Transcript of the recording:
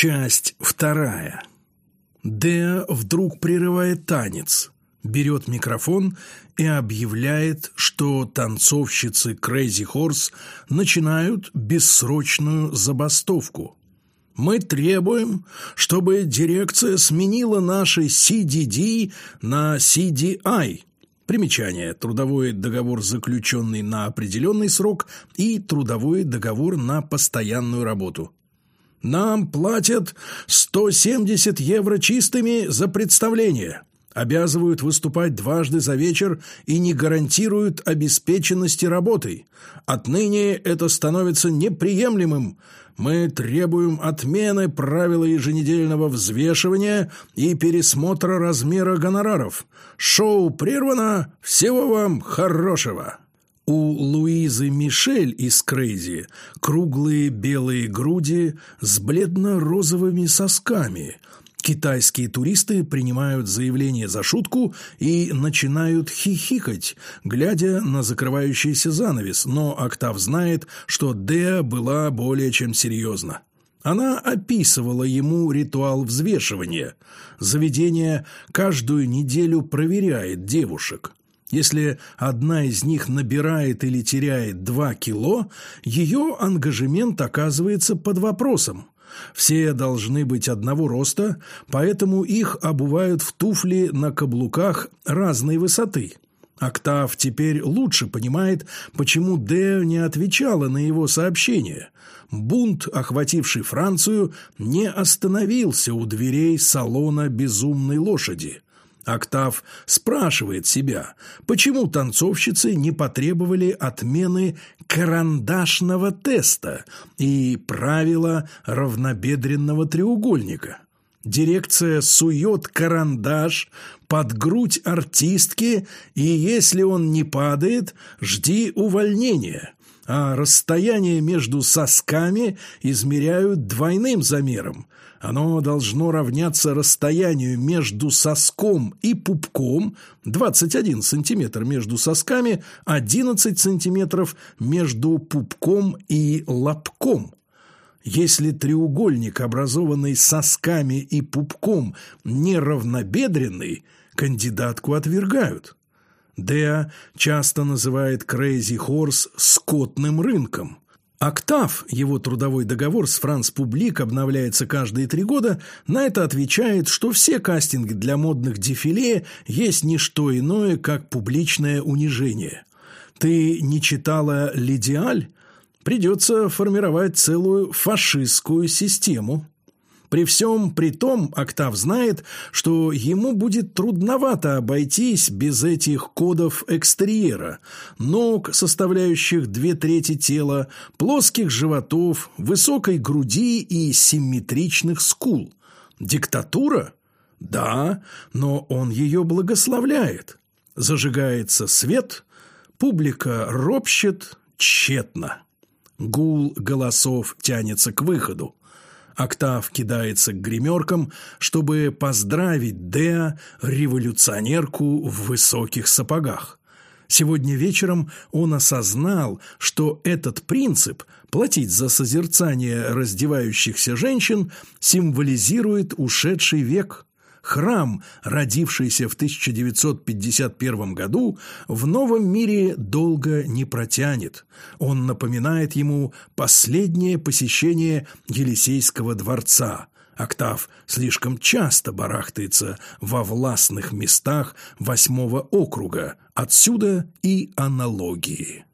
Часть вторая. Деа вдруг прерывает танец, берет микрофон и объявляет, что танцовщицы Crazy Horse начинают бессрочную забастовку. «Мы требуем, чтобы дирекция сменила наши CDD на CDI». Примечание: трудовой договор, заключенный на определенный срок, и трудовой договор на постоянную работу. «Нам платят 170 евро чистыми за представление, обязывают выступать дважды за вечер и не гарантируют обеспеченности работой. Отныне это становится неприемлемым. Мы требуем отмены правила еженедельного взвешивания и пересмотра размера гонораров. Шоу прервано. Всего вам хорошего». У Луизы Мишель из Крейзи круглые белые груди с бледно-розовыми сосками. Китайские туристы принимают заявление за шутку и начинают хихикать, глядя на закрывающийся занавес, но Октав знает, что Деа была более чем серьезна. Она описывала ему ритуал взвешивания. Заведение каждую неделю проверяет девушек. Если одна из них набирает или теряет 2 кило, ее ангажемент оказывается под вопросом. Все должны быть одного роста, поэтому их обувают в туфли на каблуках разной высоты. Октав теперь лучше понимает, почему Деа не отвечала на его сообщение. Бунт, охвативший Францию, не остановился у дверей салона «Безумной лошади». Октав спрашивает себя, почему танцовщицы не потребовали отмены карандашного теста и правила равнобедренного треугольника. Дирекция сует карандаш под грудь артистки, и если он не падает, жди увольнения, а расстояние между сосками измеряют двойным замером. Оно должно равняться расстоянию между соском и пупком, 21 сантиметр между сосками, 11 сантиметров между пупком и лобком. Если треугольник, образованный сосками и пупком, неравнобедренный, кандидатку отвергают. Деа часто называет Crazy Horse скотным рынком. Октав, его трудовой договор с Франс Публик обновляется каждые 3 года, на это отвечает, что все кастинги для модных дефиле есть не что иное, как публичное унижение. Ты не читала «L'Idéal»? Придется формировать целую фашистскую систему. При всем при том, Октав знает, что ему будет трудновато обойтись без этих кодов экстерьера: ног, составляющих 2/3 тела, плоских животов, высокой груди и симметричных скул. Диктатура? Да, но он ее благословляет. Зажигается свет, публика ропщет тщетно. Гул голосов тянется к выходу. Октав кидается к гримеркам, чтобы поздравить Деа, революционерку в высоких сапогах. Сегодня вечером он осознал, что этот принцип – платить за созерцание раздевающихся женщин – символизирует ушедший век. Храм, родившийся в 1951 году, в новом мире долго не протянет. Он напоминает ему последнее посещение Елисейского дворца. Октав слишком часто барахтается во властных местах 8-го округа. Отсюда и аналогии.